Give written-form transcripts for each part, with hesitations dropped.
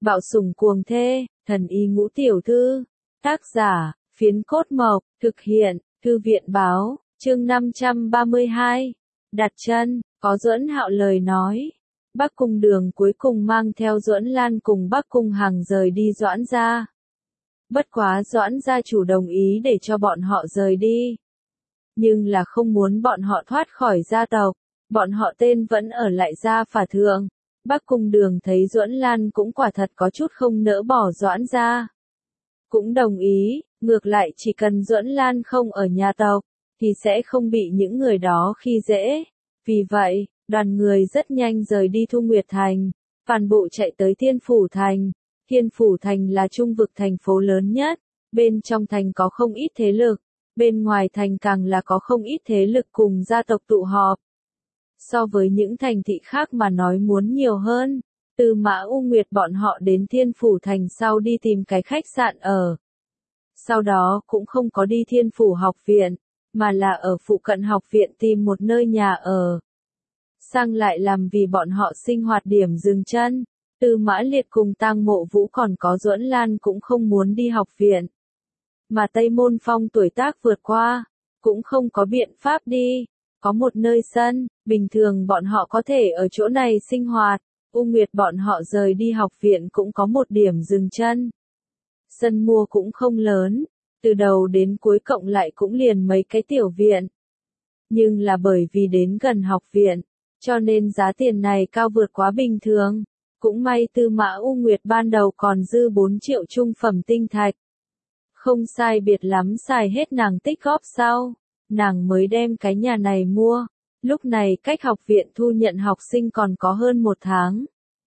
Bạo sủng cuồng thê, thần y ngũ tiểu thư. Tác giả, Phiến Cốt Mộc, thực hiện, Thư viện báo, chương 532. Đặt chân, có Duẫn Hạo lời nói. Bắc Cung Đường cuối cùng mang theo Duẫn Lan cùng Bắc Cung Hằng rời đi Doãn gia. Bất quá Doãn gia chủ đồng ý để cho bọn họ rời đi. Nhưng là không muốn bọn họ thoát khỏi gia tộc, bọn họ tên vẫn ở lại gia phả thượng. Bắc Cung Đường thấy Duẫn Lan cũng quả thật có chút không nỡ bỏ Doãn gia. Cũng đồng ý, ngược lại chỉ cần Duẫn Lan không ở nhà tộc, thì sẽ không bị những người đó khi dễ. Vì vậy, đoàn người rất nhanh rời đi Thu Nguyệt Thành, toàn bộ chạy tới Thiên Phủ Thành. Thiên Phủ Thành là trung vực thành phố lớn nhất, bên trong thành có không ít thế lực, bên ngoài thành càng là có không ít thế lực cùng gia tộc tụ họp. So với những thành thị khác mà nói muốn nhiều hơn, Tư Mã U Nguyệt bọn họ đến Thiên Phủ Thành sau đi tìm cái khách sạn ở. Sau đó cũng không có đi Thiên Phủ học viện, mà là ở phụ cận học viện tìm một nơi nhà ở. Sang lại làm vì bọn họ sinh hoạt điểm dừng chân, Tư Mã Liệt cùng Tang Mộ Vũ còn có Duẫn Lan cũng không muốn đi học viện. Mà Tây Môn Phong tuổi tác vượt qua, cũng không có biện pháp đi, có một nơi sân, bình thường bọn họ có thể ở chỗ này sinh hoạt, U Nguyệt bọn họ rời đi học viện cũng có một điểm dừng chân. Sân mua cũng không lớn, từ đầu đến cuối cộng lại cũng liền mấy cái tiểu viện. Nhưng là bởi vì đến gần học viện, cho nên giá tiền này cao vượt quá bình thường. Cũng may Tư Mã U Nguyệt ban đầu còn dư 4 triệu trung phẩm tinh thạch. Không sai biệt lắm xài hết nàng tích góp sau, nàng mới đem cái nhà này mua. Lúc này cách học viện thu nhận học sinh còn có hơn 1 tháng.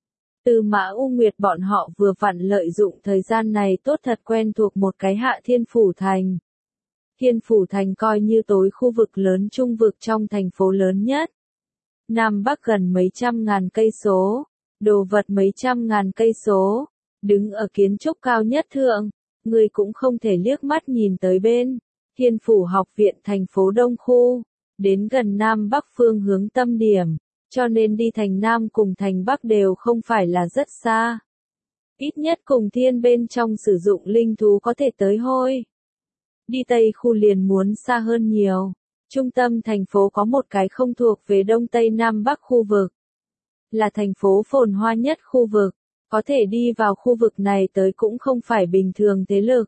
Tư Mã U Nguyệt bọn họ vừa vặn lợi dụng thời gian này tốt thật quen thuộc một cái Hạ Thiên Phủ Thành. Thiên Phủ Thành coi như tối khu vực lớn trung vực trong thành phố lớn nhất. Nam Bắc gần mấy trăm ngàn cây số, đồ vật mấy trăm ngàn cây số, đứng ở kiến trúc cao nhất thượng, người cũng không thể liếc mắt nhìn tới bên. Thiên Phủ học viện thành phố Đông Khu, đến gần Nam Bắc phương hướng tâm điểm, cho nên đi thành Nam cùng thành Bắc đều không phải là rất xa. Ít nhất cùng thiên bên trong sử dụng linh thú có thể tới hôi. Đi Tây khu liền muốn xa hơn nhiều. Trung tâm thành phố có một cái không thuộc về Đông Tây Nam Bắc khu vực. Là thành phố phồn hoa nhất khu vực. Có thể đi vào khu vực này tới cũng không phải bình thường thế lực.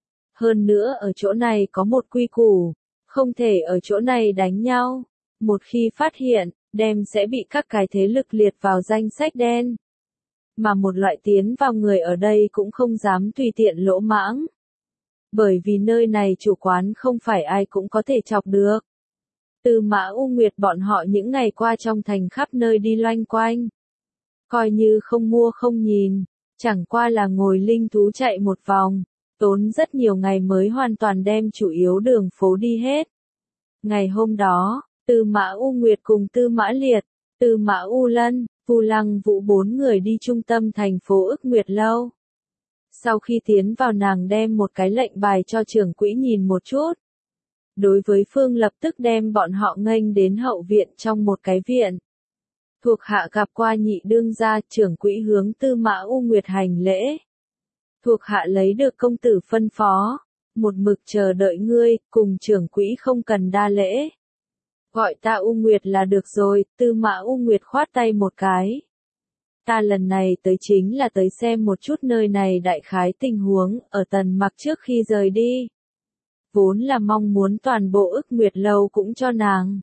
Hơn nữa ở chỗ này có một quy củ. Không thể ở chỗ này đánh nhau. Một khi phát hiện, đem sẽ bị các cái thế lực liệt vào danh sách đen. Mà một loại tiến vào người ở đây cũng không dám tùy tiện lỗ mãng. Bởi vì nơi này chủ quán không phải ai cũng có thể chọc được. Tư Mã U Nguyệt bọn họ những ngày qua trong thành khắp nơi đi loanh quanh. Coi như không mua không nhìn, chẳng qua là ngồi linh thú chạy một vòng, tốn rất nhiều ngày mới hoàn toàn đem chủ yếu đường phố đi hết. Ngày hôm đó, Tư Mã U Nguyệt cùng Tư Mã Liệt, Tư Mã U Lân, Vu Lăng Vũ 4 người đi trung tâm thành phố Ức Nguyệt Lâu. Sau khi tiến vào nàng đem một cái lệnh bài cho trưởng quỹ nhìn một chút. Đối với phương lập tức đem bọn họ nghênh đến hậu viện trong một cái viện. Thuộc hạ gặp qua nhị đương gia, trưởng quỹ hướng Tư Mã U Nguyệt hành lễ. Thuộc hạ lấy được công tử phân phó, một mực chờ đợi ngươi, cùng trưởng quỹ không cần đa lễ. Gọi ta U Nguyệt là được rồi, Tư Mã U Nguyệt khoát tay một cái. Ta lần này tới chính là tới xem một chút nơi này đại khái tình huống, ở Tần Mặc trước khi rời đi. Vốn là mong muốn toàn bộ Ức Nguyệt Lâu cũng cho nàng.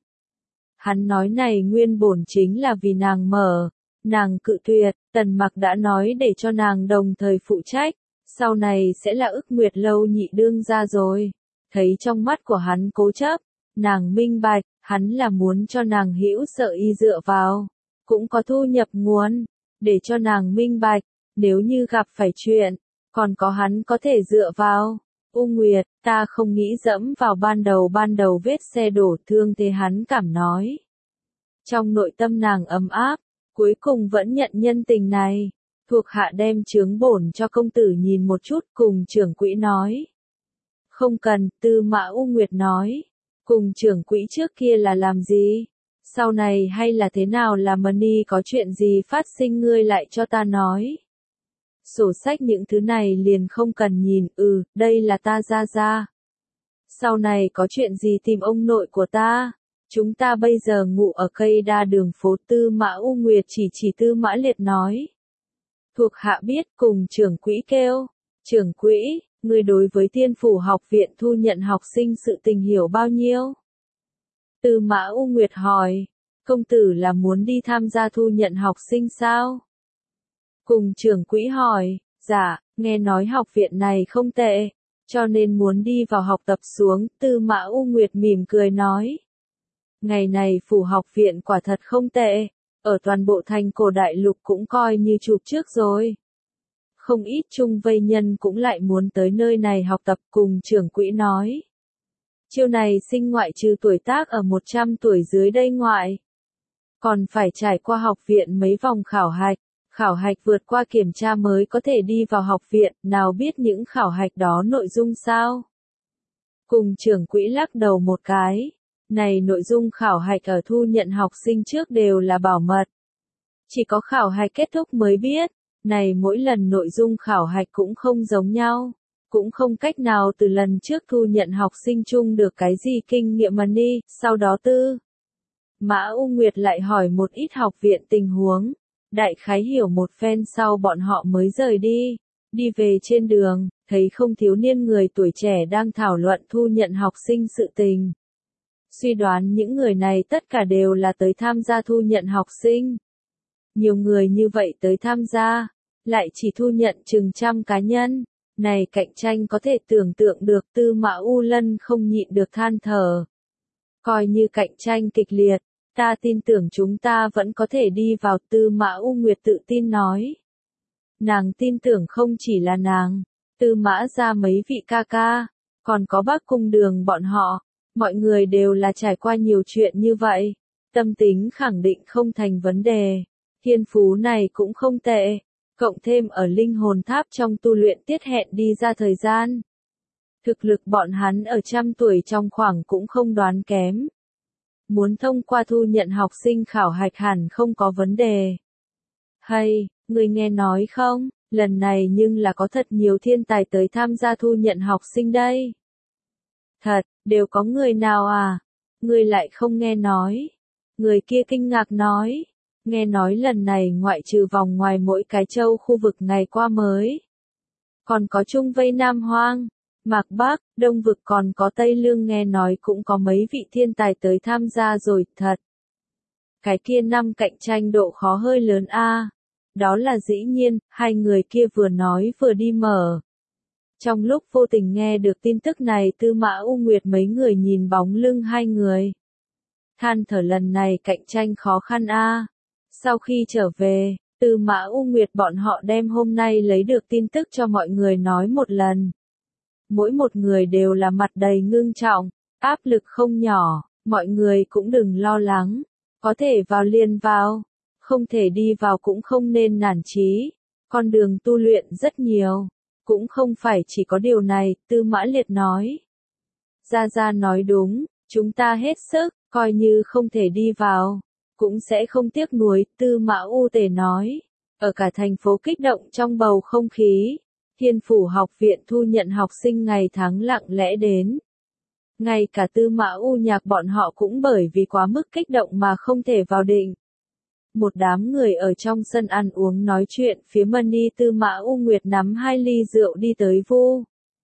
Hắn nói này nguyên bổn chính là vì nàng mở, nàng cự tuyệt, Tần Mặc đã nói để cho nàng đồng thời phụ trách, sau này sẽ là Ức Nguyệt Lâu nhị đương gia rồi. Thấy trong mắt của hắn cố chấp, nàng minh bạch, hắn là muốn cho nàng hữu sợ y dựa vào, cũng có thu nhập nguồn, để cho nàng minh bạch, nếu như gặp phải chuyện, còn có hắn có thể dựa vào. U Nguyệt, ta không nghĩ dẫm vào ban đầu vết xe đổ thương thế hắn cảm nói. Trong nội tâm nàng ấm áp, cuối cùng vẫn nhận nhân tình này. Thuộc hạ đem chướng bổn cho công tử nhìn một chút cùng trưởng quỹ nói. Không cần, Tư Mã U Nguyệt nói. Cùng trưởng quỹ trước kia là làm gì? Sau này hay là thế nào là Mani có chuyện gì phát sinh ngươi lại cho ta nói. Sổ sách những thứ này liền không cần nhìn, đây là ta ra ra. Sau này có chuyện gì tìm ông nội của ta? Chúng ta bây giờ ngủ ở cây đa đường phố. Tư Mã U Nguyệt chỉ Tư Mã Liệt nói. Thuộc hạ biết, cùng trưởng quỹ kêu. Trưởng quỹ, người đối với Thiên Phủ học viện thu nhận học sinh sự tình hiểu bao nhiêu? Tư Mã U Nguyệt hỏi. Công tử là muốn đi tham gia thu nhận học sinh sao? Cùng trưởng quỹ hỏi. Dạ, nghe nói học viện này không tệ, cho nên muốn đi vào học tập xuống. Tư Mã U Nguyệt mỉm cười nói. Ngày này Phủ học viện quả thật không tệ, ở toàn bộ thành Cổ Đại Lục cũng coi như chụp trước rồi. Không ít trung vây nhân cũng lại muốn tới nơi này học tập. Cùng trưởng quỹ nói. Chiêu này sinh ngoại trừ tuổi tác ở 100 tuổi dưới đây ngoại, còn phải trải qua học viện mấy vòng khảo hạch vượt qua kiểm tra mới có thể đi vào học viện. Nào biết những khảo hạch đó nội dung sao? Cùng trưởng quỹ lắc đầu một cái. Này, nội dung khảo hạch ở thu nhận học sinh trước đều là bảo mật. Chỉ có khảo hạch kết thúc mới biết. Này, mỗi lần nội dung khảo hạch cũng không giống nhau. Cũng không cách nào từ lần trước thu nhận học sinh chung được cái gì kinh nghiệm mà ni. Sau đó Tư Mã U Nguyệt lại hỏi một ít học viện tình huống. Đại khái hiểu một phen sau bọn họ mới rời đi. Đi về trên đường, thấy không thiếu niên người tuổi trẻ đang thảo luận thu nhận học sinh sự tình. Suy đoán những người này tất cả đều là tới tham gia thu nhận học sinh. Nhiều người như vậy tới tham gia, lại chỉ thu nhận chừng trăm cá nhân. Này, cạnh tranh có thể tưởng tượng được. Tư Mã U Lân không nhịn được than thở. Coi như cạnh tranh kịch liệt, ta tin tưởng chúng ta vẫn có thể đi vào. Tư Mã U Nguyệt tự tin nói. Nàng tin tưởng không chỉ là nàng, Tư Mã ra mấy vị ca ca, còn có Bác Cung Đường bọn họ. Mọi người đều là trải qua nhiều chuyện như vậy. Tâm tính khẳng định không thành vấn đề. Thiên phú này cũng không tệ. Cộng thêm ở linh hồn tháp trong tu luyện tiết hẹn đi ra thời gian. Thực lực bọn hắn ở trăm tuổi trong khoảng cũng không đoán kém. Muốn thông qua thu nhận học sinh khảo hạch hẳn không có vấn đề. Hay, người nghe nói không, lần này nhưng là có thật nhiều thiên tài tới tham gia thu nhận học sinh đây. Thật, đều có người nào à? Người lại không nghe nói. Người kia kinh ngạc nói. Nghe nói lần này ngoại trừ vòng ngoài mỗi cái châu khu vực ngày qua mới. Còn có Trung Vây Nam Hoang, Mạc Bắc, Đông Vực, còn có Tây Lương, nghe nói cũng có mấy vị thiên tài tới tham gia rồi. Thật. Cái kia năm cạnh tranh độ khó hơi lớn a. Đó là dĩ nhiên. Hai người kia vừa nói vừa đi mở. Trong lúc vô tình nghe được tin tức này, Tư Mã U Nguyệt mấy người nhìn bóng lưng hai người. Than thở, lần này cạnh tranh khó khăn a. Sau khi trở về, Tư Mã U Nguyệt bọn họ đem hôm nay lấy được tin tức cho mọi người nói một lần. Mỗi một người đều là mặt đầy ngưng trọng, áp lực không nhỏ. Mọi người cũng đừng lo lắng. Có thể vào liền vào, không thể đi vào cũng không nên nản chí. Con đường tu luyện rất nhiều. Cũng không phải chỉ có điều này. Tư Mã Liệt nói. Gia Gia nói đúng, chúng ta hết sức, coi như không thể đi vào, cũng sẽ không tiếc nuối. Tư Mã U Tề nói. Ở cả thành phố kích động trong bầu không khí. Thiên Phủ học viện thu nhận học sinh ngày tháng lặng lẽ đến. Ngay cả Tư Mã U Nhạc bọn họ cũng bởi vì quá mức kích động mà không thể vào định. Một đám người ở trong sân ăn uống nói chuyện phía mani. Tư Mã U Nguyệt nắm 2 ly rượu đi tới Vu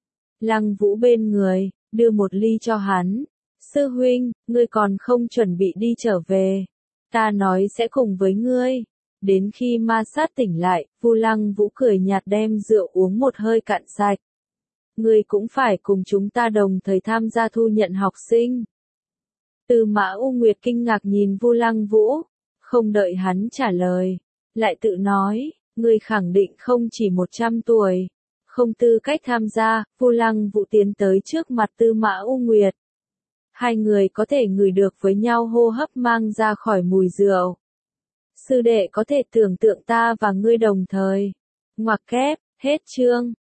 Lăng Vũ bên người, đưa một ly cho hắn. Sư huynh, ngươi còn không chuẩn bị đi trở về. Ta nói sẽ cùng với ngươi. Đến khi ma sát tỉnh lại, Vu Lăng Vũ cười nhạt đem rượu uống một hơi cạn sạch. Ngươi cũng phải cùng chúng ta đồng thời tham gia thu nhận học sinh. Tư Mã U Nguyệt kinh ngạc nhìn Vu Lăng Vũ. Không đợi hắn trả lời, lại tự nói, ngươi khẳng định không chỉ 100 tuổi, không tư cách tham gia. Vu Lăng Vũ tiến tới trước mặt Tư Mã U Nguyệt. Hai người có thể ngửi được với nhau hô hấp mang ra khỏi mùi rượu. Sư đệ có thể tưởng tượng ta và ngươi đồng thời. Ngoặc kép, hết chương.